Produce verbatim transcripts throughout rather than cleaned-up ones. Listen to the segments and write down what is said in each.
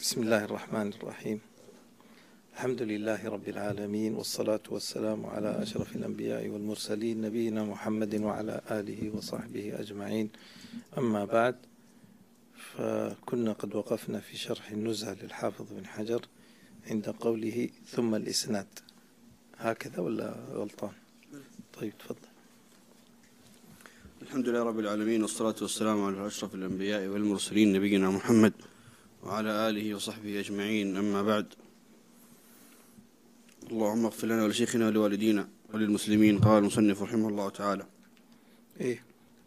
بسم الله الرحمن الرحيم. الحمد لله رب العالمين، والصلاة والسلام على أشرف الأنبياء والمرسلين نبينا محمد وعلى آله وصحبه أجمعين. أما بعد، فكنا قد وقفنا في شرح النزهة للحافظ بن حجر عند قوله ثم الإسناد. هكذا ولا غلطان؟ طيب تفضل. الحمد لله رب العالمين، والصلاة والسلام على أشرف الأنبياء والمرسلين نبينا محمد وعلى آله وصحبه أجمعين. أما بعد، اللهم اغفر لنا ولشيخنا ولوالدينا وللمسلمين. قال المصنف رحمه الله تعالى: إيه؟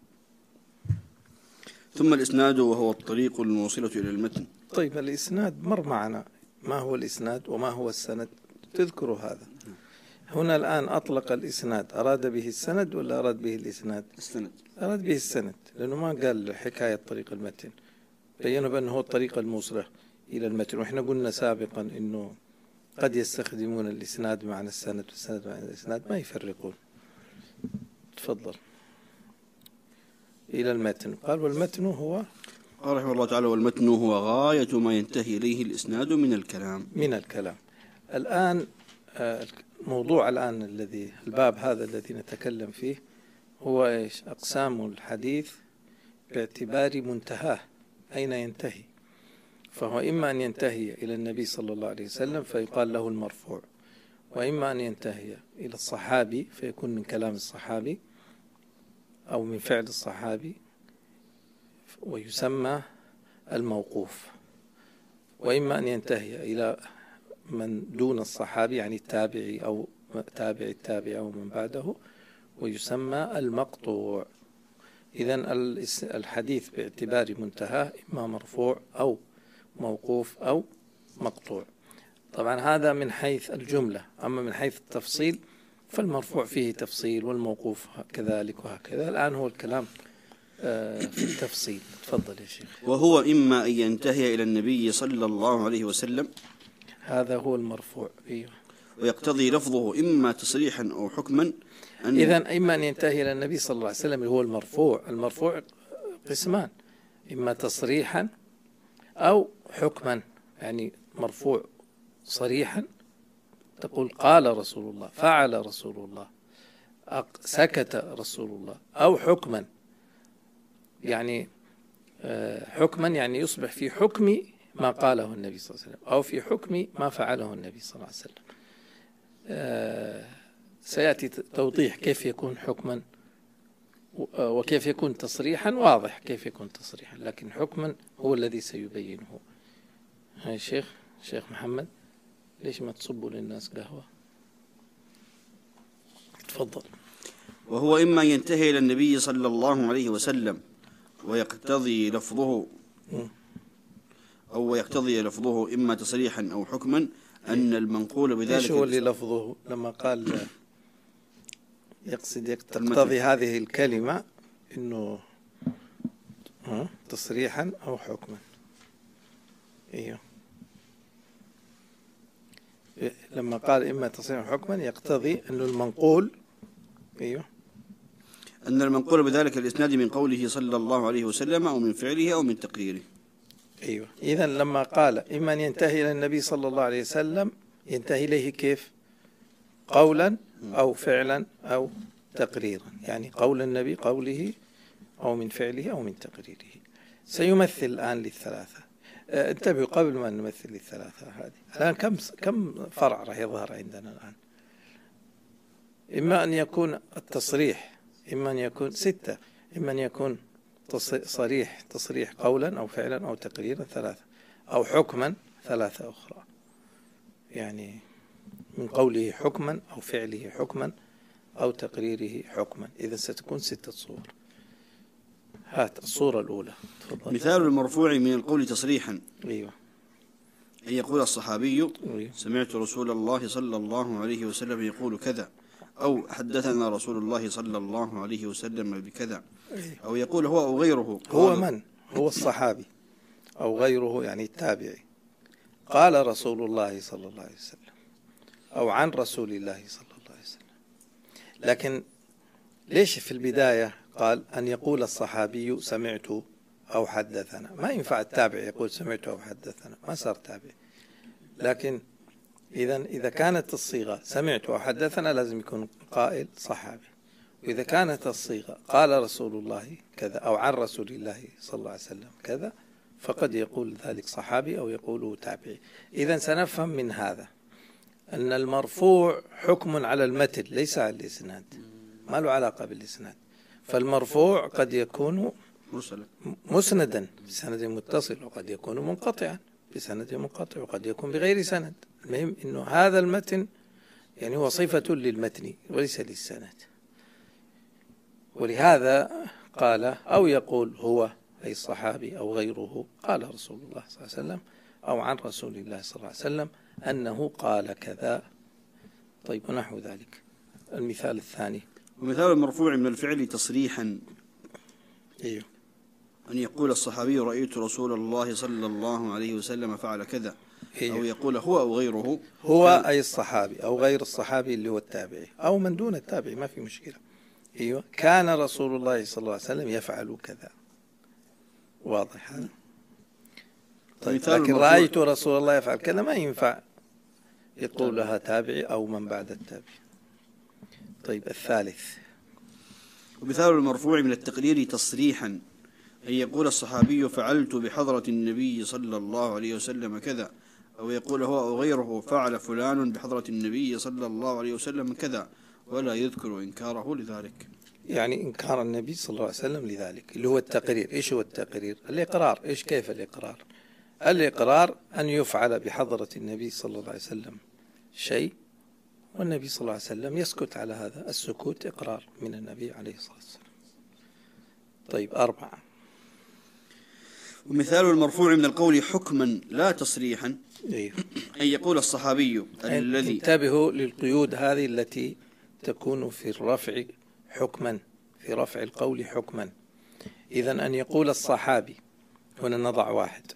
ثم الإسناد وهو الطريق الموصلة إلى المتن. طيب، الإسناد مر معنا. ما هو الإسناد وما هو السند؟ تذكروا هذا. هنا الآن أطلق الإسناد، أراد به السند ولا أراد به الإسناد؟ السند. أراد به السند، لأنه ما قال حكاية طريق المتن، بيّنوا بأنه هو الطريقة الموصلة إلى المتن. وإحنا قلنا سابقا أنه قد يستخدمون الإسناد معنى السند والسند معنى الإسناد، ما يفرقون. تفضل. إلى المتن. قال والمتن هو، قال رحمه الله تعالى: والمتن هو غاية ما ينتهي إليه الإسناد من الكلام. من الكلام. الآن موضوع الآن الذي الباب هذا الذي نتكلم فيه هو إيش؟ أقسام الحديث باعتبار منتهاه، أين ينتهي. فهو إما أن ينتهي إلى النبي صلى الله عليه وسلم فيقال له المرفوع، وإما أن ينتهي إلى الصحابي فيكون من كلام الصحابي أو من فعل الصحابي ويسمى الموقوف، وإما أن ينتهي إلى من دون الصحابي يعني التابعي أو تابع التابع أو من بعده ويسمى المقطوع. إذن الحديث باعتبار منتهاه إما مرفوع أو موقوف أو مقطوع. طبعا هذا من حيث الجملة، أما من حيث التفصيل فالمرفوع فيه تفصيل والموقوف كذلك وهكذا. الآن هو الكلام في التفصيل. تفضل يا شيخ. وهو إما أن ينتهي إلى النبي صلى الله عليه وسلم، هذا هو المرفوع. أيوه. ويقتضي لفظه إما تصريحا أو حكما. إذن إما أن ينتهي إلى النبي صلى الله عليه وسلم اللي هو المرفوع. المرفوع قسمان: إما تصريحا أو حكما، يعني مرفوع صريحا تقول قال رسول الله، فعل رسول الله، سكت رسول الله، أو حكما يعني حكما يعني يصبح في حكم ما قاله النبي صلى الله عليه وسلم أو في حكم ما فعله النبي صلى الله عليه وسلم. سيأتي توضيح كيف يكون حكما وكيف يكون تصريحا. واضح كيف يكون تصريحا، لكن حكما هو الذي سيبينه. هاي شيخ شيخ محمد، ليش ما تصبوا للناس قهوة؟ تفضل. وهو إما ينتهي إلى النبي صلى الله عليه وسلم ويقتضي لفظه أو يقتضي لفظه إما تصريحا أو حكما أن المنقول بذلك. إيش هو اللي لفظه لما قال يقصد يقتضي هذه الكلمة إنه تصريحا أو حكما؟ إيه لما قال إما تصريحا أو حكما يقتضي إنه المنقول إيه أن المنقول بذلك الإسناد من قوله صلى الله عليه وسلم أو من فعله أو من تقريره. أيوة. إذن لما قال إما أن ينتهي إلى النبي صلى الله عليه وسلم ينتهي إليه كيف؟ قولا أو فعلا أو تقريرا، يعني قول النبي قوله أو من فعله أو من تقريره. سيمثل الآن للثلاثة. انتبهوا قبل ما نمثل للثلاثة هذه. الآن كم كم فرع راح يظهر عندنا الآن؟ إما أن يكون التصريح، إما أن يكون ستة، إما أن يكون صريح تصريح قولا أو فعلا أو تقريرا ثلاثة، أو حكما ثلاثة أخرى، يعني من قوله حكما أو فعله حكما أو تقريره حكما. إذا ستكون ستة صور. هات الصورة الأولى. تفضل. مثال المرفوع من القول تصريحا: أيوة. أن يقول الصحابي: أيوة. سمعت رسول الله صلى الله عليه وسلم يقول كذا، أو حدثنا رسول الله صلى الله عليه وسلم بكذا. أيوة. أو يقول هو أو غيره. هو من؟ هو الصحابي أو غيره يعني التابعي. قال رسول الله صلى الله عليه وسلم أو عن رسول الله صلى الله عليه وسلم. لكن ليش في البداية قال أن يقول الصحابي سمعت أو حدثنا. ما ينفع التابع يقول سمعت أو حدثنا، ما صار تابع. لكن إذا إذا كانت الصيغة سمعت أو حدثنا لازم يكون قائل صحابي. وإذا كانت الصيغة قال رسول الله كذا أو عن رسول الله صلى الله عليه وسلم كذا، فقد يقول ذلك صحابي أو يقوله تابعي. إذا سنفهم من هذا أن المرفوع حكم على المتن ليس على الإسناد، ما له علاقة بالإسناد. فالمرفوع قد يكون مسندا بسند متصل، وقد يكون منقطعا بسند منقطع، وقد يكون بغير سند. المهم أنه هذا المتن يعني هو صفة للمتن وليس للسند. ولهذا قال أو يقول هو أي الصحابي أو غيره قال رسول الله صلى الله عليه وسلم أو عن رسول الله صلى الله عليه وسلم أنه قال كذا. طيب ونحو ذلك. المثال الثاني ومثال المرفوع من الفعل تصريحا، أيوه، أن يقول الصحابي رأيت رسول الله صلى الله عليه وسلم فعل كذا، أيوه. أو يقول هو أو غيره، هو أي الصحابي أو غير الصحابي اللي هو التابعي أو من دون التابعي، ما في مشكلة. أيوه، كان رسول الله صلى الله عليه وسلم يفعل كذا. واضح هذا؟ طيب لكن رأيت رسول الله يفعل كذا ما ينفع يقول لها تابعي أو من بعد التابعي. طيب الثالث ومثال المرفوع من التقرير تصريحا، أن يقول الصحابي فعلت بحضرة النبي صلى الله عليه وسلم كذا، أو يقول هو أو غيره فعل فلان بحضرة النبي صلى الله عليه وسلم كذا، ولا يذكر إنكاره لذلك. يعني إنكار النبي صلى الله عليه وسلم لذلك اللي هو التقرير. إيش هو التقرير؟ الإقرار. إيش كيف الإقرار؟ الإقرار أن يفعل بحضرة النبي صلى الله عليه وسلم شيء والنبي صلى الله عليه وسلم يسكت على هذا. السكوت إقرار من النبي عليه الصلاة والسلام. طيب أربعة. ومثال المرفوع من القول حكما لا تصريحا، أيوه. أن يقول الصحابي الذي، انتبهوا للقيود هذه التي تكون في الرفع حكما، في رفع القول حكما. إذن أن يقول الصحابي، هنا نضع واحد،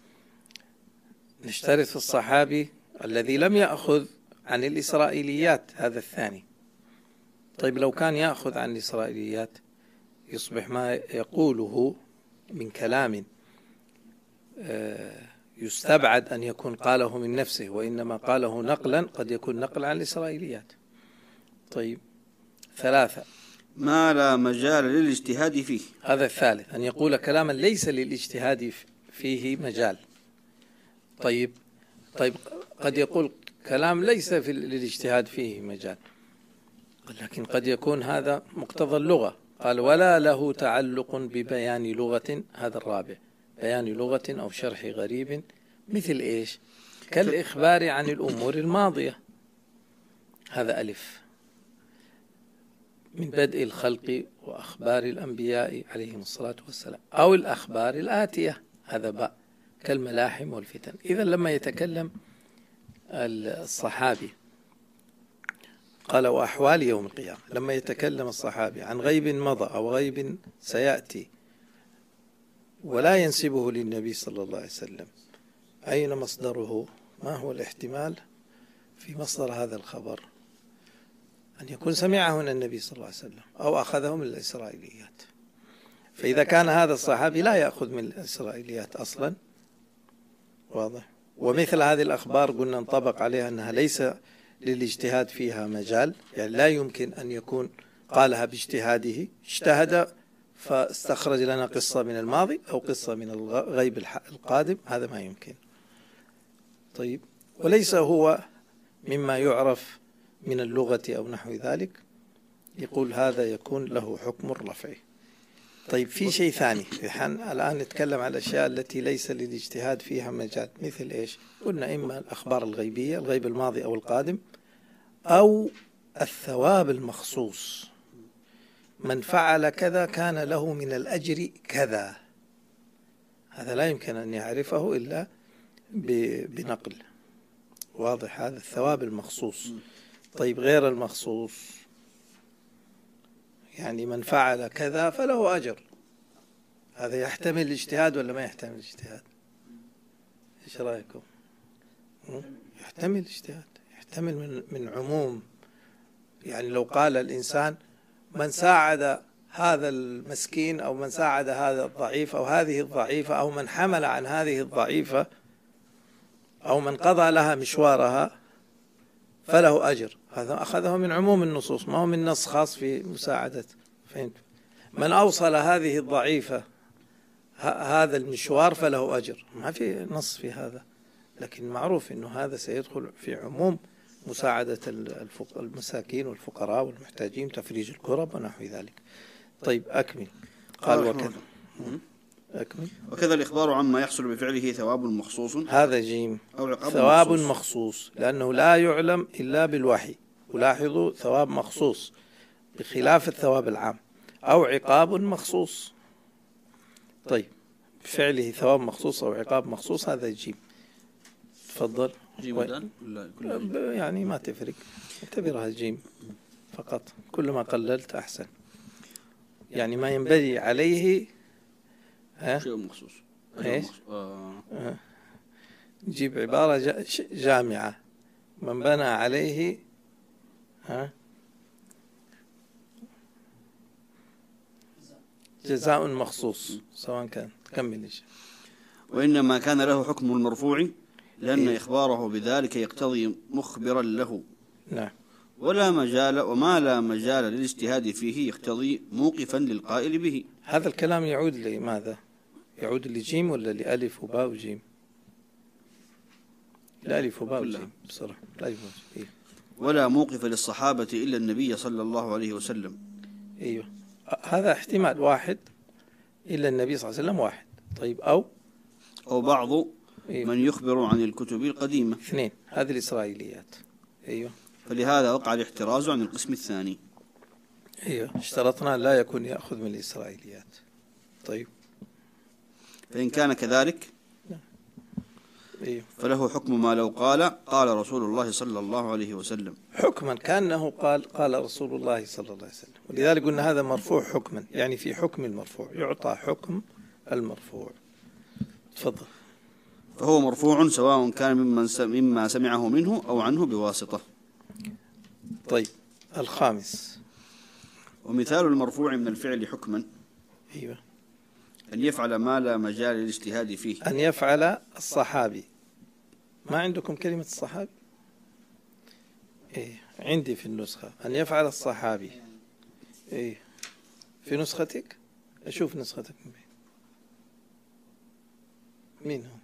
نشترط في الصحابي الذي لم يأخذ عن الإسرائيليات، هذا الثاني. طيب لو كان يأخذ عن الإسرائيليات يصبح ما يقوله من كلام يستبعد أن يكون قاله من نفسه، وإنما قاله نقلا، قد يكون نقل عن الإسرائيليات. طيب ثلاثة، ما لا مجال للاجتهاد فيه، هذا الثالث، أن يقول كلاما ليس للاجتهاد فيه مجال. طيب طيب قد يقول كلام ليس في للاجتهاد فيه مجال، لكن قد يكون هذا مقتضى اللغة. قال ولا له تعلق ببيان لغة، هذا الرابع، بيان لغة أو شرح غريب، مثل إيش؟ كالإخبار عن الأمور الماضية، هذا ألف، من بدء الخلق وأخبار الأنبياء عليهم الصلاة والسلام، أو الأخبار الآتية، هذا باء، كالملاحم والفتن. إذا لما يتكلم الصحابي قال وأحوال يوم القيامة، لما يتكلم الصحابي عن غيب مضى أو غيب سيأتي ولا ينسبه للنبي صلى الله عليه وسلم، أين مصدره؟ ما هو الاحتمال في مصدر هذا الخبر؟ أن يكون سمعه من النبي صلى الله عليه وسلم أو أخذه من الإسرائيليات. فإذا كان هذا الصحابي لا يأخذ من الإسرائيليات أصلا، واضح، ومثل هذه الأخبار قلنا انطبق عليها أنها ليس للاجتهاد فيها مجال، يعني لا يمكن أن يكون قالها باجتهاده، اجتهد فاستخرج لنا قصة من الماضي أو قصة من الغيب القادم، هذا ما يمكن. طيب وليس هو مما يعرف من اللغة أو نحو ذلك، يقول هذا يكون له حكم الرفع. طيب في شيء ثاني، الآن نتكلم على الأشياء التي ليس للاجتهاد فيها مجال، مثل إيش؟ قلنا إما الأخبار الغيبية، الغيب الماضي أو القادم، أو الثواب المخصوص، من فعل كذا كان له من الأجر كذا، هذا لا يمكن أن يعرفه إلا بنقل، واضح، هذا الثواب المخصوص. طيب غير المخصوص، يعني من فعل كذا فله أجر، هذا يحتمل الاجتهاد ولا ما يحتمل الاجتهاد؟ إيش رأيكم؟ يحتمل الاجتهاد، يحتمل من من عموم، يعني لو قال الإنسان من ساعد هذا المسكين أو من ساعد هذا الضعيف أو هذه الضعيفة أو من حمل عن هذه الضعيفة أو من قضى لها مشوارها فله أجر. هذا أخذه من عموم النصوص، ما هو من نص خاص في مساعدة. فهمت؟ من أوصل هذه الضعيفة هذا المشوار فله أجر، ما في نص في هذا، لكن معروف أنه هذا سيدخل في عموم مساعدة المساكين والفقراء والمحتاجين، تفريج الكرب ونحو ذلك. طيب أكمل. قال وكذا أكمل. وكذا الإخبار عما يحصل بفعله ثواب مخصوص، هذا جيم، أو عقاب ثواب مخصوص. مخصوص لأنه لا يعلم إلا بالوحي. ولاحظوا ثواب مخصوص بخلاف الثواب العام، أو عقاب مخصوص. طيب بفعله ثواب مخصوص أو عقاب مخصوص، هذا جيم. تفضل. جيم و... ودال ولا كلها؟ يعني ما تفرق، اعتبرها جيم فقط، كل ما قللت أحسن. يعني ما ينبغي عليه ها؟ شيء مخصوص. إيش؟ آه. آه. نجيب عبارة جا... جامعة. من بنى عليه ها؟ جزاء مخصوص، سواء كان. كمل إيش. وإنما كان له حكم المرفوع لأن إيه؟ إخباره بذلك يقتضي مخبرا له، نعم. ولا مجال وما لا مجال للاجتهاد فيه يقتضي موقفا للقائل به. هذا الكلام يعود لماذا؟ يعود لجيم ولا لألف وباء وجيم؟ لألف وباء وجيم بصراحة. ألف وجيم. ولا موقف للصحابة إلا النبي صلى الله عليه وسلم. أيوه، هذا احتمال واحد، إلا النبي صلى الله عليه وسلم واحد. طيب أو أو بعض أيوه. من يخبر عن الكتب القديمة. اثنين، هذه الإسرائيليات. أيوه. فلهذا وقع الاحتراز عن القسم الثاني. أيوه، اشترطنا لا يكون يأخذ من الإسرائيليات. طيب فإن كان كذلك أيوه. فله حكم ما لو قال قال رسول الله صلى الله عليه وسلم، حكما كأنه قال قال رسول الله صلى الله عليه وسلم. ولذلك قلنا هذا مرفوع حكما، يعني في حكم المرفوع، يعطى حكم المرفوع. تفضل. فهو مرفوع سواء كان ممن مما سمعه منه أو عنه بواسطة. طيب الخامس. ومثال المرفوع من الفعل حكما أيوه، أن يفعل ما لا مجال للاجتهاد فيه. أن يفعل الصحابي. ما عندكم كلمة الصحابي؟ إيه عندي في النسخة. أن يفعل الصحابي. إيه في نسختك؟ أشوف نسختك من بين. مين هو؟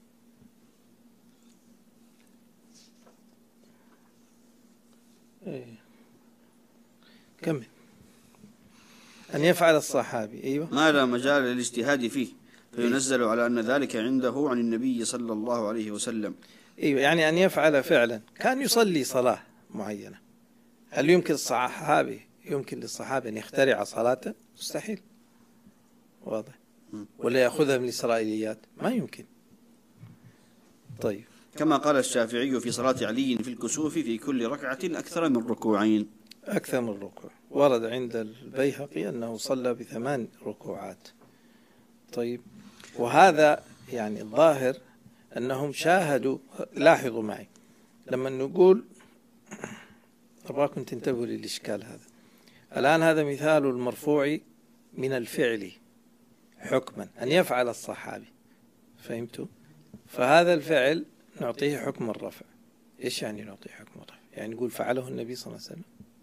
إيه كمل. أن يفعل الصحابي. أيوة. ما لا مجال للاجتهاد فيه فينزل على أن ذلك عنده عن النبي صلى الله عليه وسلم. أيوة، يعني أن يفعل فعلا. كان يصلي صلاة معينة، هل يمكن الصحابي يمكن للصحابي أن يخترع صلاة؟ مستحيل. واضح. ولا يأخذها من الإسرائيليات؟ ما يمكن. طيب. كما قال الشافعي في صلاة علي في الكسوف في كل ركعة أكثر من ركوعين. أكثر من ركوع. ورد عند البيهقي أنه صلى بثمان ركوعات. طيب، وهذا يعني الظاهر أنهم شاهدوا. لاحظوا معي لما نقول، أرجوكم تنتبهوا للإشكال هذا. الآن هذا مثال المرفوع من الفعل حكما، أن يفعل الصحابي. فهمتوا؟ فهذا الفعل نعطيه حكم الرفع. إيش يعني نعطيه حكم الرفع؟ يعني نقول فعله النبي صلى الله عليه وسلم،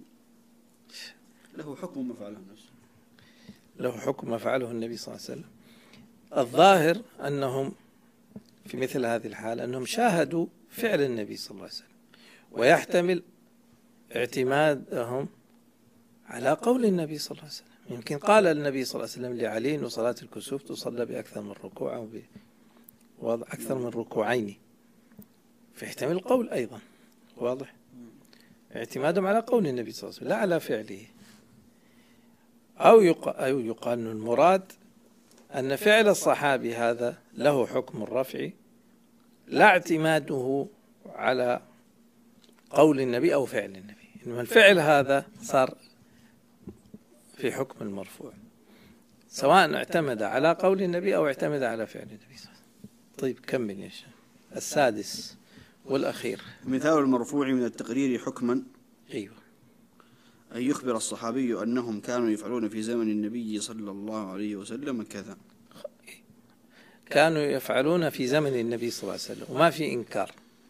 له حكم ما فعله نفسه، له حكم ما فعله النبي صلى الله عليه وسلم. الظاهر أنهم في مثل هذه الحالة أنهم شاهدوا فعل النبي صلى الله عليه وسلم، ويحتمل اعتمادهم على قول النبي صلى الله عليه وسلم. يمكن قال النبي صلى الله عليه وسلم لعلي أن صلاة الكسوف تصلى بأكثر من ركوع أو بوضع أكثر من ركوعين، فيحتمل القول أيضا. واضح؟ اعتمادهم على قول النبي صلى الله عليه وسلم لا على فعله. أو يقال, أو يقال أن المراد أن فعل الصحابي هذا له حكم الرفع، لا اعتماده على قول النبي أو فعل النبي، إنما الفعل هذا صار في حكم المرفوع، سواء اعتمد على قول النبي أو اعتمد على فعل النبي صلى الله عليه وسلم. طيب كمل يا شيخ. السادس والأخير. مثال المرفوع من التقرير حكما أيوه. أن يخبر الصحابي أنهم كانوا يفعلون في زمن النبي صلى الله عليه وسلم كذا. كانوا يفعلون في زمن النبي صلى الله عليه وسلم وما في إنكار،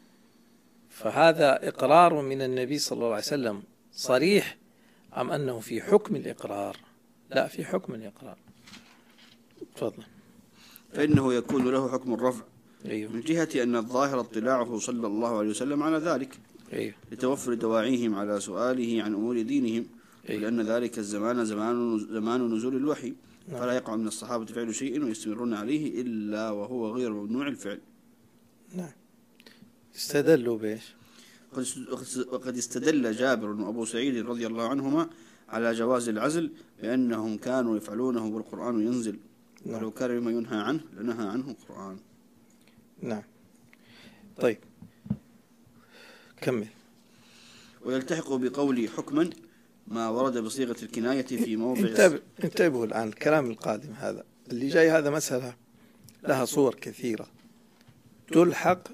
فهذا إقرار من النبي صلى الله عليه وسلم صريح، أم أنه في حكم الإقرار؟ لا، في حكم الإقرار. تفضل. فإنه يكون له حكم الرفع. أيوه. من جهة أن الظاهر اطلاعه صلى الله عليه وسلم على ذلك. أيوه. لتوفر دواعيهم على سؤاله عن أمور دينهم. أيوه. لأن ذلك الزمان زمان زمان نزول الوحي. نعم. فلا يقع من الصحابة فعل شيء ويستمرون عليه إلا وهو غير ممنوع الفعل. نعم. استدلوا بإيش؟ وقد استدل جابر وأبو سعيد رضي الله عنهما على جواز العزل بأنهم كانوا يفعلونه والقرآن ينزل. نعم. ولو كان مما ينهى عنه لنهى عنه القرآن. نعم. طيب كمل. ويلتحق بقولي حكما ما ورد بصيغة الكناية في موضع. انتبه انتبهوا الآن الكلام القادم هذا اللي جاي، هذا مسألة لها صور كثيرة تلحق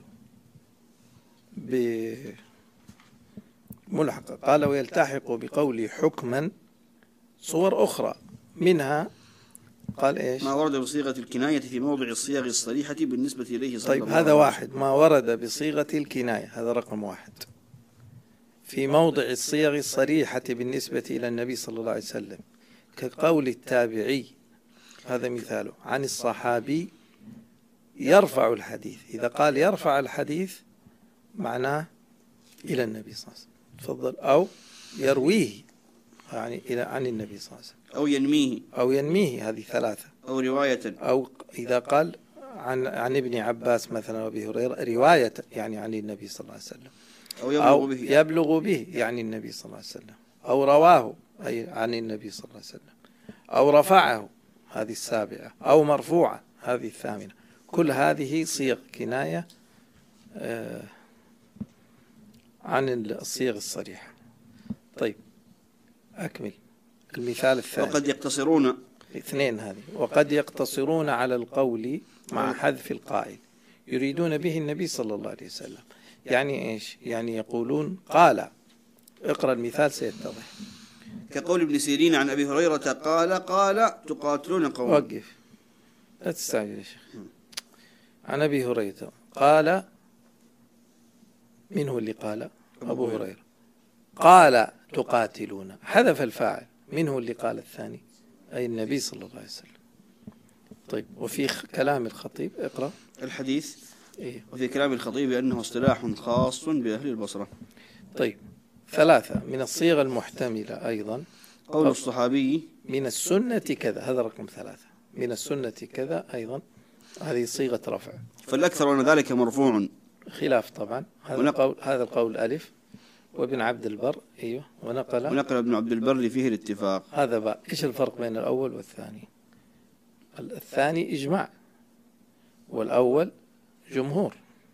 بملحقة. قال ويلتحق بقولي حكما صور أخرى، منها قال إيش؟ ما ورد بصيغة الكناية في موضع الصيغ الصريحة بالنسبة إليه صلى طيب الله عليه وسلم. هذا واحد، ما ورد بصيغة الكناية، هذا رقم واحد. في موضع الصيغ الصريحة بالنسبة إلى النبي صلى الله عليه وسلم كقول التابعي، هذا مثاله، عن الصحابي يرفع الحديث. إذا قال يرفع الحديث معناه إلى النبي صلى الله عليه وسلم. تفضل. أو يرويه يعني إلى عن النبي صلى الله عليه وسلم. أو ينميه. أو ينميه، هذه ثلاثة. أو رواية. أو إذا قال عن عن ابن عباس مثلا وأبي هريرة رواية يعني عن النبي صلى الله عليه وسلم. أو يبلغ أو به. يبلغ به يعني النبي صلى الله عليه وسلم. أو رواه أي عن النبي صلى الله عليه وسلم. أو رفعه، هذه السابعة. أو مرفوعة، هذه الثامنة. كل هذه صيغ كناية آه عن الصيغ الصريحة. طيب أكمل المثال الثاني. وقد يقتصرون. اثنين هذه. وقد يقتصرون على القول مع حذف القائل، يريدون به النبي صلى الله عليه وسلم. يعني إيش؟ يعني يقولون قال. اقرأ المثال سيتضح. كقول ابن سيرين عن أبي هريرة قال قال تقاتلون قوم. وقف، لا تستعجل يا شيخ. عن أبي هريرة قال، من هو اللي قال؟ أبو هريرة. قال تقاتلون، حذف الفاعل. من هو اللي قال الثاني؟ أي النبي صلى الله عليه وسلم. طيب وفي كلام الخطيب، اقرأ الحديث. إيه؟ وفي كلام الخطيب أنه اصطلاح خاص بأهل البصرة. طيب ثلاثة من الصيغ المحتملة أيضا قول الصحابي من السنة كذا، هذا رقم ثلاثة. من السنة كذا أيضا، هذه صيغة رفع. فالأكثر أن ذلك مرفوع. خلاف طبعا. هذا القول هذا القول ألف. وابن عبد البر أيوه ونقل ونقل ابن عبد البر فيه الاتفاق. هذا بقى. إيش الفرق بين الأول والثاني؟ الثاني إجماع والأول جمهور.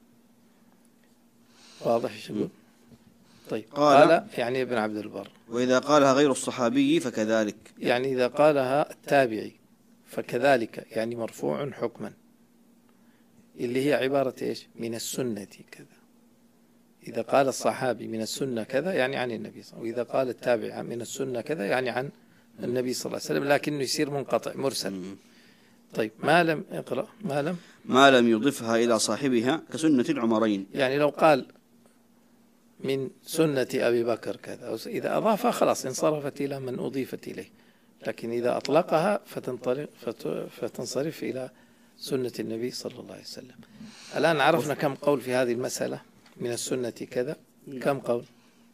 واضح ايش يقول؟ طيب قال, قال يعني ابن عبد البر. وإذا قالها غير الصحابي فكذلك، يعني إذا قالها التابعي فكذلك، يعني مرفوع حكما، اللي هي عبارة إيش؟ من السنة كذا. إذا قال الصحابي من السنة كذا يعني عن النبي صلى الله عليه وسلم، وإذا قال التابع من السنة كذا يعني عن النبي صلى الله عليه وسلم، لكنه يصير منقطع مرسل. طيب ما لم اقرأ ما لم ما لم يضفها إلى صاحبها كسنة العمرين. يعني لو قال من سنة أبي بكر كذا، إذا أضافها خلاص انصرفت إلى من أضيفت إليه، لكن إذا أطلقها فتنصرف إلى سنة النبي صلى الله عليه وسلم. الآن عرفنا كم قول في هذه المسألة من السنة كذا. كم قول؟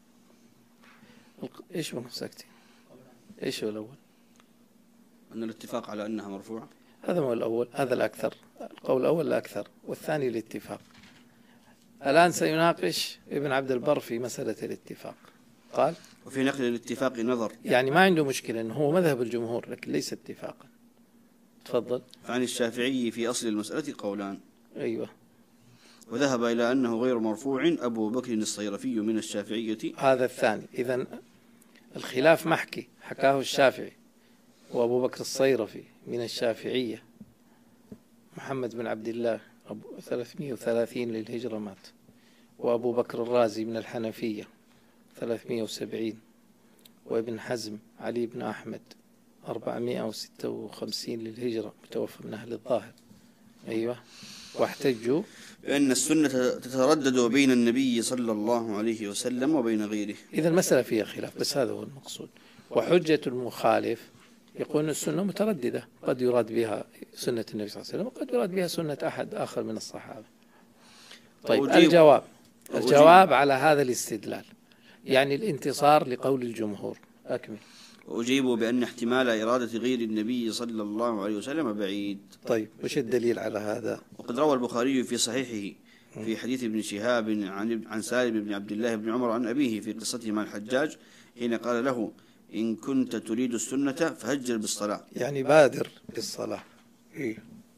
إيش هو ساكتين؟ إيش هو الأول؟ أن الاتفاق على أنها مرفوعة. هذا هو الأول، هذا الأكثر. القول الأول الأكثر، والثاني الاتفاق. الآن سيناقش ابن عبد البر في مسألة الاتفاق. قال وفي نقل الاتفاق نظر، يعني ما عنده مشكلة أنه هو مذهب الجمهور لكن ليس اتفاقا. تفضل. فعن الشافعي في أصل المسألة قولان. أيوة. وذهب إلى أنه غير مرفوع أبو بكر الصيرفي من الشافعية. هذا الثاني. إذن الخلاف محكي، حكاه الشافعي وأبو بكر الصيرفي من الشافعية. محمد بن عبد الله ثلاثمائة وثلاثين للهجرة مات. وأبو بكر الرازي من الحنفية ثلاثمائة وسبعين. وابن حزم علي بن أحمد أربعمائة وستة وخمسين للهجرة، متوفى من أهل الظاهر. أيوة. واحتجوا بأن السنة تتردد بين النبي صلى الله عليه وسلم وبين غيره. إذا المسألة فيها خلاف، بس هذا هو المقصود. وحجة المخالف يقول السنة مترددة، قد يراد بها سنة النبي صلى الله عليه وسلم وقد يراد بها سنة أحد آخر من الصحابة. طيب الجواب الجواب على هذا الاستدلال يعني الانتصار لقول الجمهور. أكمل. وأجيب بأن احتمال إرادة غير النبي صلى الله عليه وسلم بعيد. طيب وش الدليل على هذا؟ وقد روى البخاري في صحيحه في حديث ابن شهاب عن عن سالم بن عبد الله بن عمر عن أبيه في قصته مع الحجاج حين قال له: إن كنت تريد السنة فهجر بالصلاة، يعني بادر بالصلاة. إيه؟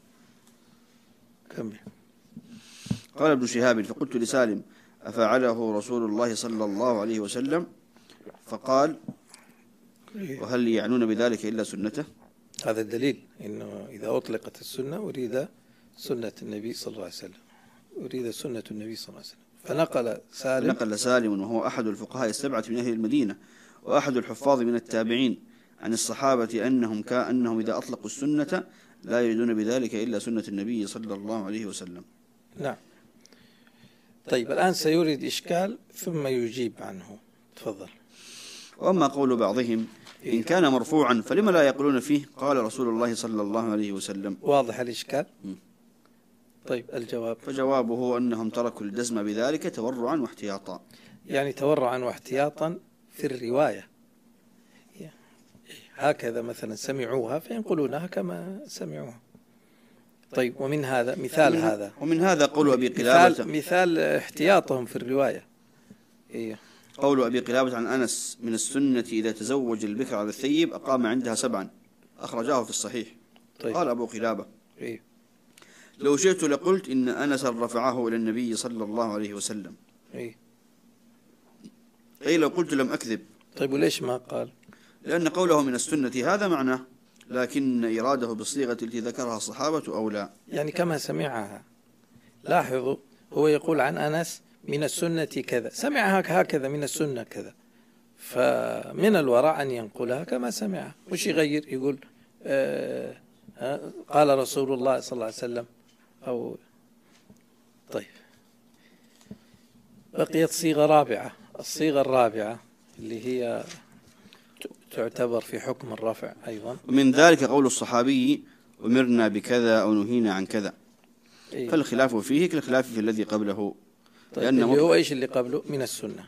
كمل. قال ابن شهاب: فقلت لسالم: أفعله رسول الله صلى الله عليه وسلم؟ فقال: وهل يعنون بذلك إلا سنته؟ هذا الدليل إنه إذا أطلقت السنة أريد سنة النبي صلى الله عليه وسلم، أريد سنة النبي صلى الله عليه وسلم. فنقل سالم نقل سالم وهو أحد الفقهاء السبعة من أهل المدينة وأحد الحفاظ من التابعين عن الصحابة أنهم كأنهم إذا أطلقوا السنة لا يريدون بذلك إلا سنة النبي صلى الله عليه وسلم. نعم. طيب الآن سيورد إشكال ثم يجيب عنه. تفضل. وأما قول بعضهم: إن كان مرفوعا فلما لا يقولون فيه قال رسول الله صلى الله عليه وسلم؟ واضح الإشكال؟ م. طيب الجواب. فجوابه أنهم تركوا الجزم بذلك تورعا واحتياطا. يعني تورعا واحتياطا في الرواية، هكذا مثلا سمعوها فينقلونها كما سمعوها. طيب ومن هذا مثال ومن هذا ومن هذا قول أبي قلابة مثال, مثال احتياطهم في الرواية. إيه؟ قول أبي قلابة عن أنس: من السنة إذا تزوج البكر على الثيب أقام عندها سبعا، أخرجاه في الصحيح. طيب. قال أبو قلابة: إيه؟ لو شئت لقلت إن أنس رفعه إلى النبي صلى الله عليه وسلم. إيه؟ أي لو قلت لم أكذب. طيب وليش ما قال؟ لأن قوله من السنة هذا معناه، لكن إراده بالصيغة التي ذكرها الصحابة أو لا، يعني كما سمعها. لاحظوا هو يقول عن أنس من السنة كذا، سمعها هكذا من السنة كذا، فمن الوراء أن ينقلها كما سمعها، وش يغير يقول آه قال رسول الله صلى الله عليه وسلم أو. طيب بقيت صيغة رابعة. الصيغة الرابعة اللي هي تعتبر في حكم الرفع أيضا. ومن ذلك قول الصحابي: أمرنا بكذا أو نهينا عن كذا. إيه؟ فالخلاف فيه كالخلاف في الذي قبله. طيب اللي هو إيش اللي قبله؟ من السنة.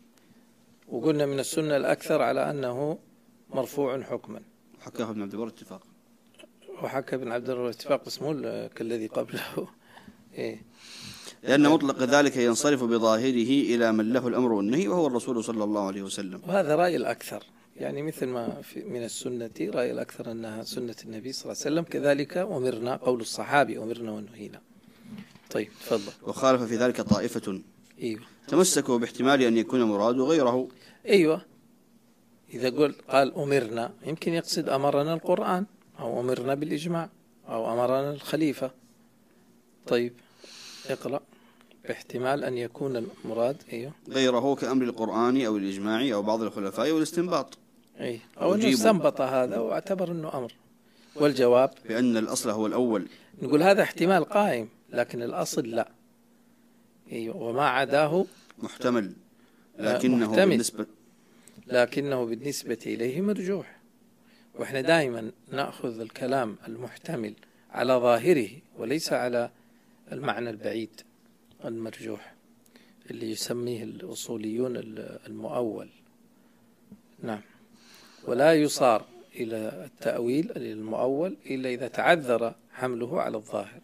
وقلنا من السنة الأكثر على أنه مرفوع حكما. حكاه ابن عبد البر اتفاق. وحكى ابن عبد البر اتفاق، بس مو كالذي قبله. إيه؟ لأن مطلق ذلك ينصرف بظاهره إلى من له الأمر والنهي وهو الرسول صلى الله عليه وسلم. وهذا رأي الأكثر، يعني مثل ما في من السنة رأي الأكثر أنها سنة النبي صلى الله عليه وسلم، كذلك أمرنا قول الصحابي أمرنا ونهينا. طيب تفضل. وخالف في ذلك طائفة. أيوة. تمسكوا باحتمال أن يكون مراد غيره. أيوة. إذا قل قال أمرنا يمكن يقصد أمرنا القرآن أو أمرنا بالإجماع أو أمرنا الخليفة. طيب اقرأ. باحتمال أن يكون المراد أيوة غيره كأمر القرآن أو الإجماع أو بعض الخلفاء والاستنباط. أي أو أنه استنبط هذا واعتبر أنه أمر. والجواب بأن الأصل هو الأول. نقول هذا احتمال قائم لكن الأصل لا. أيوة. وما عداه محتمل لكنه محتمل. بالنسبة لكنه بالنسبة إليه مرجوح. وإحنا دائما نأخذ الكلام المحتمل على ظاهره وليس على المعنى البعيد المرجوح اللي يسميه الأصوليون المؤول. نعم. ولا يصار إلى التأويل المؤول إلا إذا تعذر حمله على الظاهر.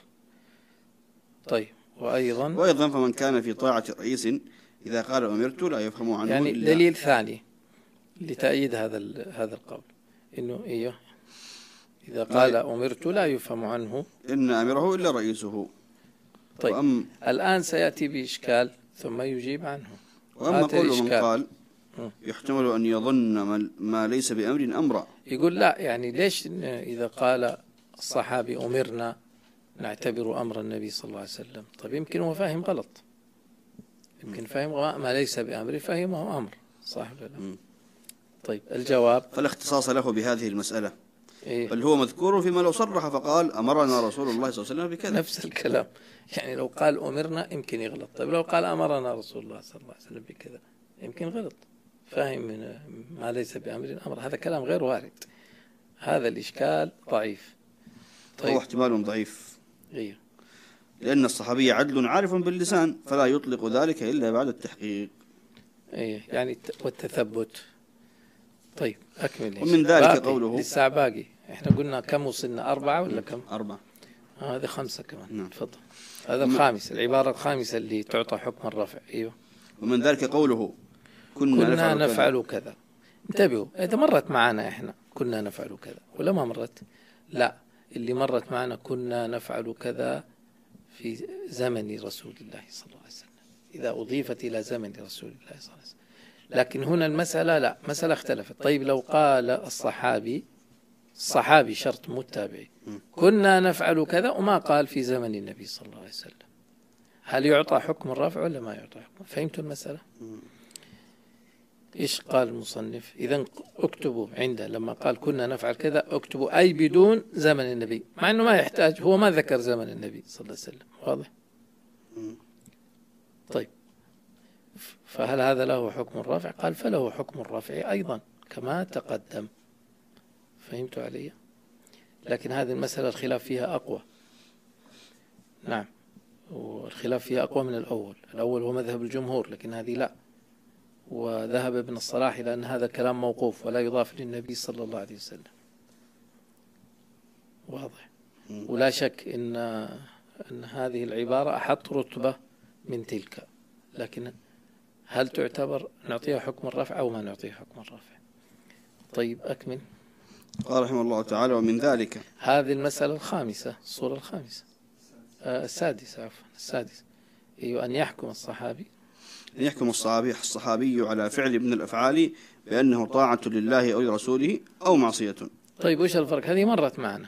طيب وأيضا وأيضا فمن كان في طاعة رئيس إذا قال أمرت لا يفهم عنه يعني إلا دليل ثاني لتأييد هذا هذا القول إنه إيه إذا قال أمرت لا يفهم عنه إن أمره إلا رئيسه. طيب وأم الآن سيأتي بإشكال ثم يجيب عنه. وأما قول من قال يحتمل أن يظن ما ليس بأمر أمرا، يقول لا يعني ليش إذا قال الصحابي أمرنا نعتبر أمر النبي صلى الله عليه وسلم؟ طيب يمكن هو فاهم غلط، يمكن فاهم ما ليس بأمر فهمه أمر، صح ولا لا؟ طيب الجواب فلا اختصاص له بهذه المسألة، إيه؟ بل هو مذكور فيما لو صرح فقال أمرنا رسول الله صلى الله عليه وسلم بكذا. نفس الكلام، يعني لو قال أمرنا يمكن يغلط. طيب لو قال أمرنا رسول الله صلى الله عليه وسلم بكذا يمكن غلط، فاهم من ما ليس بأمر أمر، هذا كلام غير وارد، هذا الإشكال ضعيف. طيب. هو احتمال ضعيف. إيه؟ لأن الصحابي عدل عارف باللسان فلا يطلق ذلك إلا بعد التحقيق. إيه يعني والتثبت. طيب أكمل. ومن ذلك قوله لسه باقي، إحنا قلنا كم وصلنا؟ أربعة ولا كم؟ أربعة. آه هذه خمسة كمان. نعم. تفضل. هذا الخامس، العبارة الخامسة اللي تعطى حكم الرفع. أيوه. ومن ذلك قوله كنا, كنا نفعل, نفعل كذا. كذا. انتبهوا، إذا مرت معنا إحنا كنا نفعل كذا ولا ما مرت؟ لا، اللي مرت معنا كنا نفعل كذا في زمن رسول الله صلى الله عليه وسلم، إذا أضيفت إلى زمن رسول الله صلى الله عليه وسلم. لكن هنا المسألة لا، مسألة اختلفت. طيب لو قال الصحابي، الصحابي شرط مو التابعي، كنا نفعل كذا وما قال في زمن النبي صلى الله عليه وسلم، هل يعطى حكم الرفع ولا ما يعطى حكم؟ فهمتوا المسألة؟ إيش قال المصنف؟ إذن اكتبوا عنده لما قال كنا نفعل كذا اكتبوا أي بدون زمن النبي، مع أنه ما يحتاج، هو ما ذكر زمن النبي صلى الله عليه وسلم. واضح؟ طيب فهل هذا له حكم الرفع؟ قال فله حكم الرفع أيضا كما تقدم. فهمتوا علي؟ لكن هذه المسألة الخلاف فيها أقوى. نعم، والخلاف فيها أقوى من الأول. الأول هو مذهب الجمهور، لكن هذه لا، وذهب ابن الصلاح إلى أن هذا كلام موقوف ولا يضاف للنبي صلى الله عليه وسلم. واضح؟ ولا شك إن أن هذه العبارة أحط رتبة من تلك، لكن هل تعتبر نعطيها حكم الرفع أو ما نعطيها حكم الرفع؟ طيب أكمل. قال رحمه الله تعالى ومن ذلك، هذه المسألة الخامسة، الصورة الخامسة، آه السادسة عفوا، السادسة، أيوة، أن يحكم الصحابي أن يحكم الصحابي الصحابي على فعل من الأفعال بأنه طاعة لله أو لرسوله أو معصية. طيب وش الفرق؟ هذه مرت معنا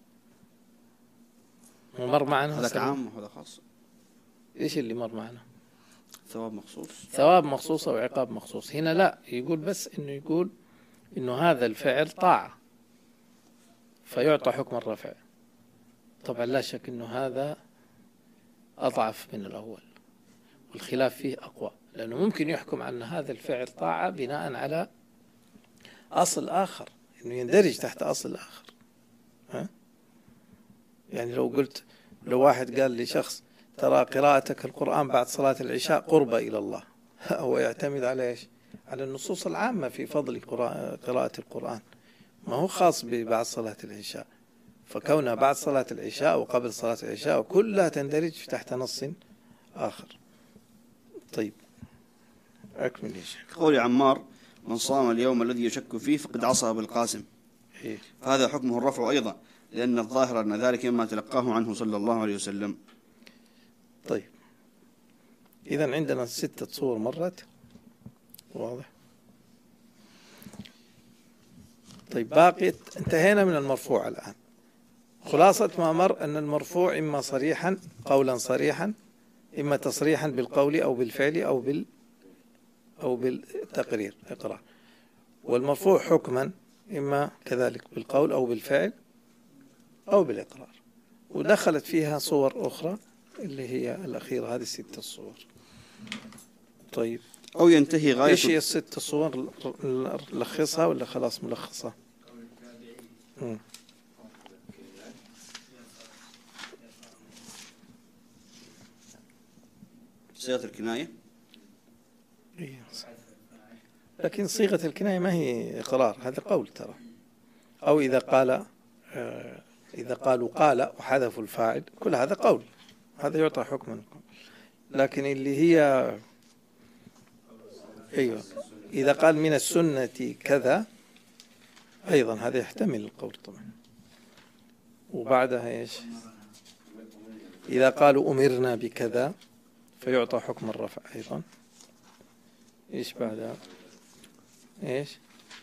ومر معنا، هذا عام وهذا خاص. إيش اللي مر معنا؟ ثواب مخصوص، ثواب مخصوص أو عقاب مخصوص. هنا لا، يقول بس إنه يقول إنه هذا الفعل طاعة فيعطى حكم الرفع. طبعا لا شك إنه هذا أضعف من الأول، والخلاف فيه أقوى، لأنه ممكن يحكم أن هذا الفعل طاعة بناء على أصل آخر، إنه يندرج تحت أصل آخر. ها؟ يعني لو قلت، لو واحد قال لشخص ترى قراءتك القرآن بعد صلاة العشاء قربة إلى الله، هو يعتمد على إيش؟ على النصوص العامة في فضل قراءة القرآن، ما هو خاص ببعد صلاة العشاء، فكونها بعد صلاة العشاء وقبل صلاة العشاء كلها تندرج تحت نص آخر. طيب أكمل يا شيخ. قول عمار من صام اليوم الذي يشك فيه فقد عصى بالقاسم، إيه؟ هذا حكمه الرفع أيضا، لأن الظاهر أن ذلك مما تلقاه عنه صلى الله عليه وسلم. طيب إذن عندنا ستة صور مرت. واضح؟ طيب باقي، انتهينا من المرفوع الآن. خلاصة ما مر أن المرفوع إما صريحا قولا صريحا، إما تصريحا بالقول أو بالفعل أو بال أو بالتقرير إقرار، والمرفوع حكما إما كذلك بالقول أو بالفعل أو بالإقرار، ودخلت فيها صور أخرى اللي هي الأخيرة، هذه الست الصور. طيب أو ينتهي غاية. إيش هي الست صور؟ نلخصها ولا خلاص ملخصة؟ مم. صيغة الكناية، لكن صيغة الكناية ما هي إقرار، هذا قول ترى. أو إذا قال، إذا قالوا قال وحذفوا الفاعل، كل هذا قول، هذا يعطى حكما. لكن اللي هي أيوة، إذا قال من السنة كذا أيضا هذا يحتمل القول طبعا. وبعدها إيش؟ إذا قالوا أمرنا بكذا فيعطى حكم الرفع أيضا. إيش بعدها؟ إيش؟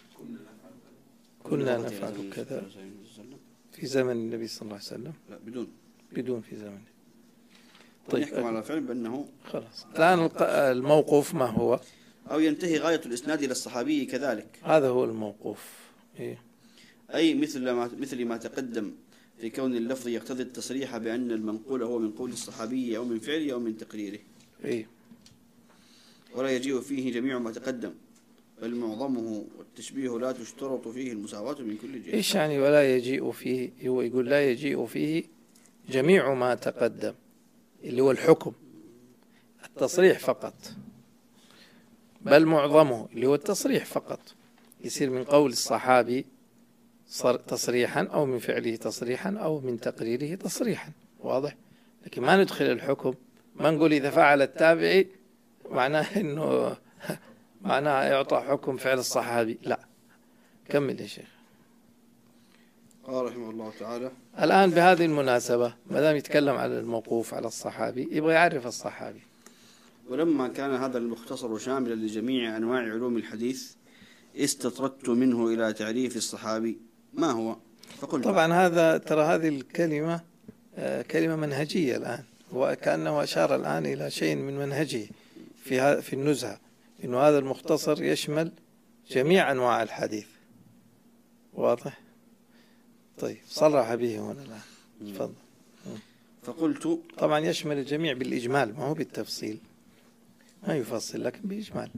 كنا نفعل كذا في زمن النبي صلى الله عليه وسلم. لا بدون بدون في زمنه. طيب يحكم على فعل بأنه خلاص. الآن الموقوف ما هو؟ أو ينتهي غاية الإسناد إلى الصحابي كذلك. هذا هو الموقوف. إيه؟ أي مثل ما مثل ما تقدم في كون اللفظ يقتضي التصريح بأن المنقول هو من قول الصحابي أو من فعله أو من تقريره. إيه؟ ولا يجيء فيه جميع ما تقدم، بل معظمه، والتشبيه لا تشترط فيه المساواة من كل جهة. إيش يعني ولا يجيء فيه؟ هو يقول لا يجيء فيه جميع ما تقدم اللي هو الحكم، التصريح فقط، بل معظمه اللي هو التصريح فقط، يصير من قول الصحابي تصريحا أو من فعله تصريحا أو من تقريره تصريحا. واضح؟ لكن ما ندخل الحكم، ما نقول إذا فعل التابعي معناه إنه معناه يعطى حكم فعل الصحابي، لا. كمل يا شيخ. قال رحمه الله تعالى: الآن بهذه المناسبة ما دام يتكلم على الموقوف على الصحابي يبغى يعرف الصحابي. ولما كان هذا المختصر شاملا لجميع أنواع علوم الحديث استطردت منه إلى تعريف الصحابي ما هو، فقلت طبعا هذا ترى هذه الكلمة كلمة منهجية الآن، وكأنه أشار الآن إلى شيء من منهجه في في النزهة، إنه هذا المختصر يشمل جميع أنواع الحديث. واضح؟ طيب صرح به هنا الآن. تفضل. فقلت طبعا يشمل الجميع بالإجمال، ما هو بالتفصيل، ما يفصل لكن بإجمال.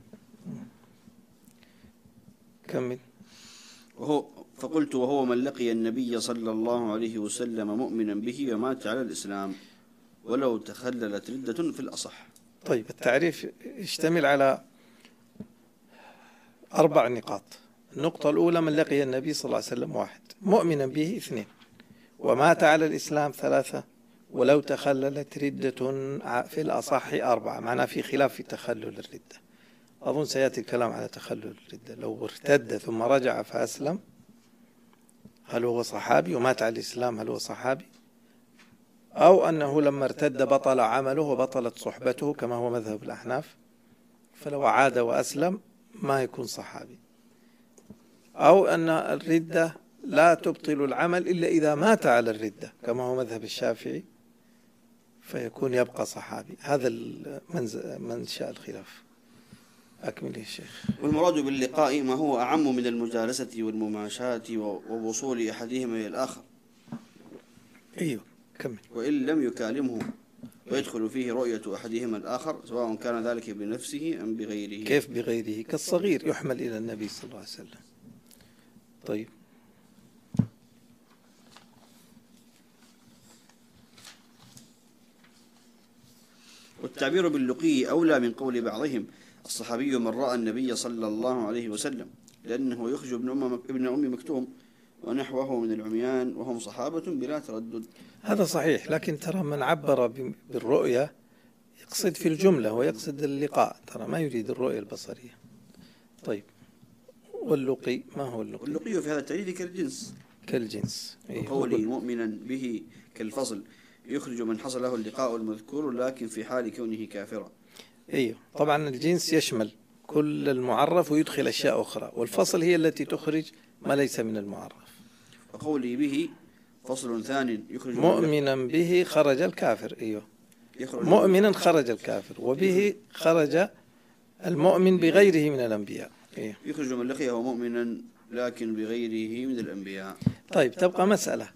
كمل. وهو فقلت وهو من لقي النبي صلى الله عليه وسلم مؤمنا به ومات على الإسلام ولو تخللت ردة في الأصح. طيب التعريف يشتمل على أربع نقاط. النقطة الأولى من لقي النبي صلى الله عليه وسلم واحد، مؤمنا به اثنين، ومات على الإسلام ثلاثة، ولو تخللت ردة في الأصح أربعة. معناه في خلاف في تخلل الردة، أظن سيأتي الكلام على تخلل الردة. لو ارتد ثم رجع فأسلم هل هو صحابي؟ ومات على الإسلام هل هو صحابي؟ أو أنه لما ارتد بطل عمله وبطلت صحبته كما هو مذهب الأحناف، فلو عاد وأسلم ما يكون صحابي. أو أن الردة لا تبطل العمل إلا إذا مات على الردة كما هو مذهب الشافعي، فيكون يبقى صحابي. هذا منشأ الخلاف. أكمل يا شيخ. والمراد باللقاء ما هو أعم من المجالسة والمماشاة ووصول أحدهما إلى الآخر. أيوه كمل. وإن لم يكالمه ويدخل فيه رؤية أحدهما الآخر سواء كان ذلك بنفسه أم بغيره. كيف بغيره؟ كالصغير يحمل إلى النبي صلى الله عليه وسلم. طيب والتعبير باللقي أولى من قول بعضهم الصحابي من رأى النبي صلى الله عليه وسلم، لأنه يخرج ابن أم ابن أم مكتوم ونحوه من العميان وهم صحابة بلا تردد. هذا صحيح، لكن ترى من عبر بالرؤية يقصد في الجملة ويقصد اللقاء، ترى ما يريد الرؤية البصرية. طيب واللقي ما هو اللقي؟ واللقي في هذا التعريف كالجنس كالجنس. وقولي مؤمنا به كالفصل يخرج من حصل له اللقاء المذكور لكن في حال كونه كافرا. أيوه طبعا الجنس يشمل كل المعرف ويدخل أشياء أخرى، والفصل هي التي تخرج ما ليس من المعرف. وقولي به فصل ثاني يخرج مؤمنا به خرج الكافر. أيوه مؤمنا خرج الكافر، وبه خرج المؤمن بغيره من الأنبياء. أيوه يخرج من لقيه مؤمنا لكن بغيره من الأنبياء. طيب تبقى مسألة،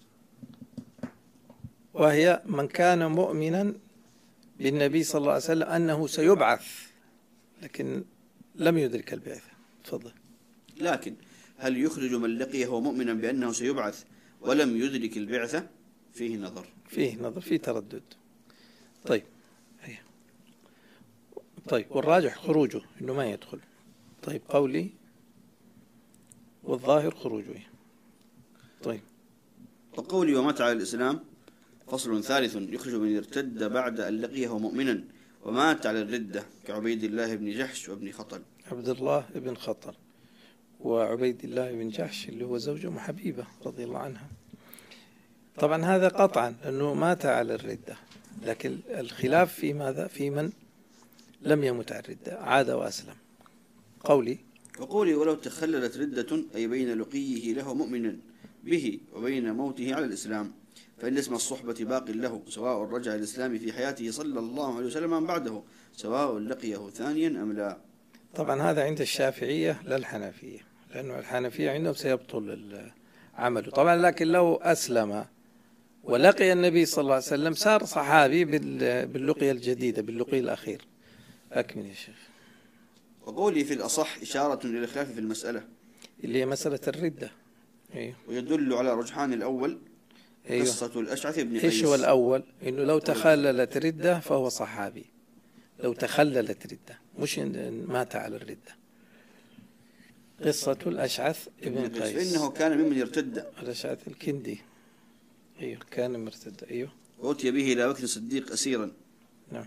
وهي من كان مؤمنا بالنبي صلى الله عليه وسلم أنه سيبعث لكن لم يدرك البعثة. تفضل. لكن هل يخرج من لقيه مؤمنا بأنه سيبعث ولم يدرك البعثة؟ فيه نظر فيه نظر فيه تردد. طيب هي. طيب والراجح خروجه إنه ما يدخل. طيب قولي والظاهر خروجه. طيب وقولي ومات على الإسلام فصل ثالث يخرج من ارتد بعد أن لقيه مؤمنا ومات على الردة كعبيد الله بن جحش وابن خطل. عبد الله بن خطل وعبيد الله بن جحش اللي هو زوج أم حبيبة رضي الله عنها. طبعا هذا قطعا أنه مات على الردة، لكن الخلاف في ماذا؟ في من لم يمت على الردة عاد وأسلم. قولي وقولي ولو تخللت ردة أي بين لقيه له مؤمنا به وبين موته على الإسلام، فإن اسم الصحبة باق له سواء رجع الإسلام في حياته صلى الله عليه وسلم أم بعده، سواء لقيه ثانيا أم لا. طبعا هذا عند الشافعية لا الحنفية، لأنه الحنفية عندهم سيبطل عمله طبعا. لكن لو أسلم ولقي النبي صلى الله عليه وسلم صار صحابي باللقية الجديدة، باللقي الأخير. أكمل يا شيخ. وقولي في الأصح إشارة إلى الخلاف في المسألة اللي هي مسألة الردة. أيوه. ويدل على رجحان الأول. أيوه. قصة الأشعث بن قيس. إيش هو الأول؟ إنه لو تخللت ردة فهو صحابي، لو تخللت ردة، مش إن مات على الردة. قصة الأشعث بن قيس إنه كان ممن ارتد. الأشعث الكندي. أيوه كان مرتد. أيوه. أوتي به إلى بكر الصديق أسيرا. نعم.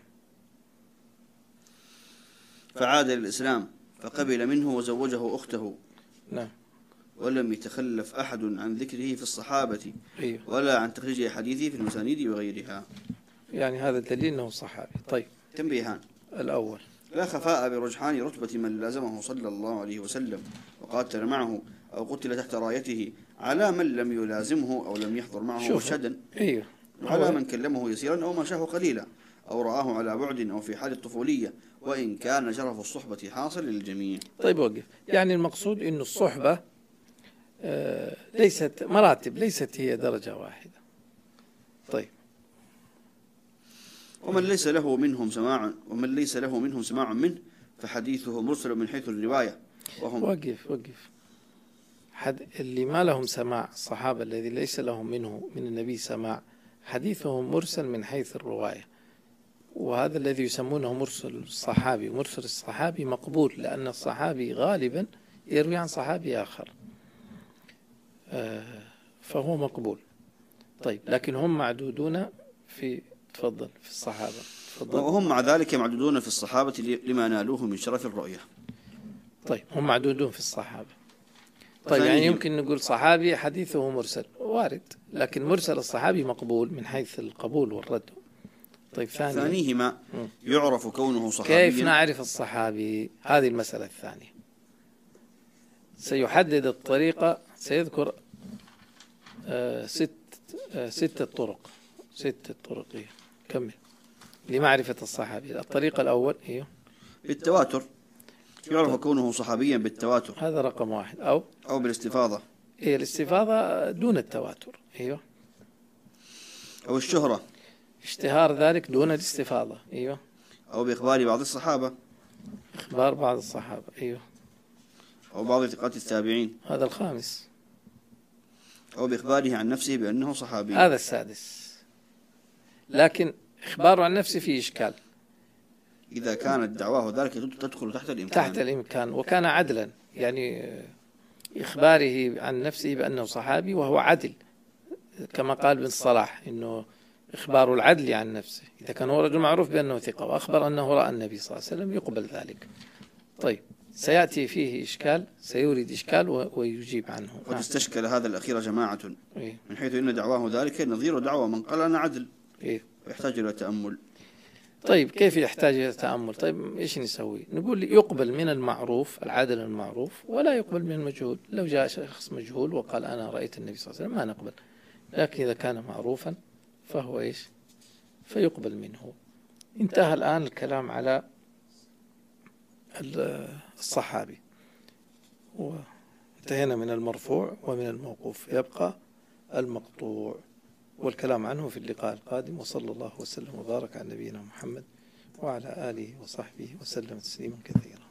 فعاد للإسلام فقبل منه وزوجه أخته. نعم. ولم يتخلف أحد عن ذكره في الصحابة. أيوه. ولا عن تخريج حديثه في المسانيد وغيرها. يعني هذا دليل أنه صحابي. طيب. تنبيهان. الأول لا خفاء برجحان رتبة من لازمه صلى الله عليه وسلم وقاتل معه أو قتل تحت رايته على من لم يلازمه أو لم يحضر معه مشهدا. أيوه. وعلى من كلمه يسيرا أو مشاه قليلا أو رآه على بعد أو في حال الطفولية، وإن كان شرف الصحبة حاصل للجميع. طيب وقف. يعني المقصود أن الصحبة آه ليست مراتب، ليست هي درجة واحدة. طيب. ومن ليس له منهم سماع ومن ليس له منهم سماع منه فحديثه مرسل من حيث الرواية. وهم وقف وقف حد اللي ما لهم سماع، الصحابة الذي ليس لهم منه من النبي سماع، حديثهم مرسل من حيث الرواية. وهذا الذي يسمونه مرسل الصحابي. مرسل الصحابي مقبول، لأن الصحابي غالبا يروي عن صحابي آخر، آه فهو مقبول. طيب لكن هم معدودون في تفضل في الصحابة. تفضل. وهم مع ذلك معدودون في الصحابة لما نالوه من شرف الرؤية. طيب هم معدودون في الصحابة. طيب يعني يمكن نقول صحابي حديثه مرسل، وارد، لكن مرسل الصحابي مقبول من حيث القبول والرد. طيب ثانيا ثانيهما يعرف كونه صحابيا. كيف نعرف الصحابي؟ هذه المسألة الثانية. سيحدد الطريقة، سيذكر آه ست آه ستة طرق ستة طرق إيه؟ كمل لمعرفة الصحابي. الطريقة الأول إيه؟ بالتواتر. يعرف كونه صحابيا بالتواتر، هذا رقم واحد. أو أو بالاستفاضة. إيه الاستفاضة دون التواتر. أيوه. أو الشهرة. اشتهار ذلك دون الاستفاضة. أيوه. أو بإخبار بعض الصحابة. إخبار بعض الصحابة. أيوه. أو بعض ثقات التابعين. هذا الخامس. أو بإخباره عن نفسه بأنه صحابي. هذا السادس. لكن إخباره عن نفسه فيه إشكال. إذا كانت دعواه ذلك تدخل تحت الإمكان. تحت الإمكان وكان عدلا، يعني إخباره عن نفسه بأنه صحابي وهو عدل، كما قال ابن الصلاح إنه إخبار العدل عن نفسه. إذا كان هو رجل معروف بأنه ثقة وأخبر أنه رأى النبي صلى الله عليه وسلم يقبل ذلك. طيب سيأتي فيه إشكال، سيورد إشكال ويجيب عنه. قد استشكل هذا الأخير جماعة إيه؟ من حيث إن دعواه ذلك نظير دعوى من قال أنا عدل. إيه؟ ويحتاج إلى تأمل. طيب كيف يحتاج إلى تأمل؟ طيب إيش نسوي؟ نقول يقبل من المعروف، العدل المعروف، ولا يقبل من المجهول. لو جاء شخص مجهول وقال أنا رأيت النبي صلى الله عليه وسلم ما نقبل، لكن إذا كان معروفا فهو إيش؟ فيقبل منه. انتهى الآن الكلام على الصحابي، وانتهينا من المرفوع ومن الموقوف، يبقى المقطوع والكلام عنه في اللقاء القادم. وصلى الله وسلم وبارك على نبينا محمد وعلى آله وصحبه وسلم تسليما كثيرا.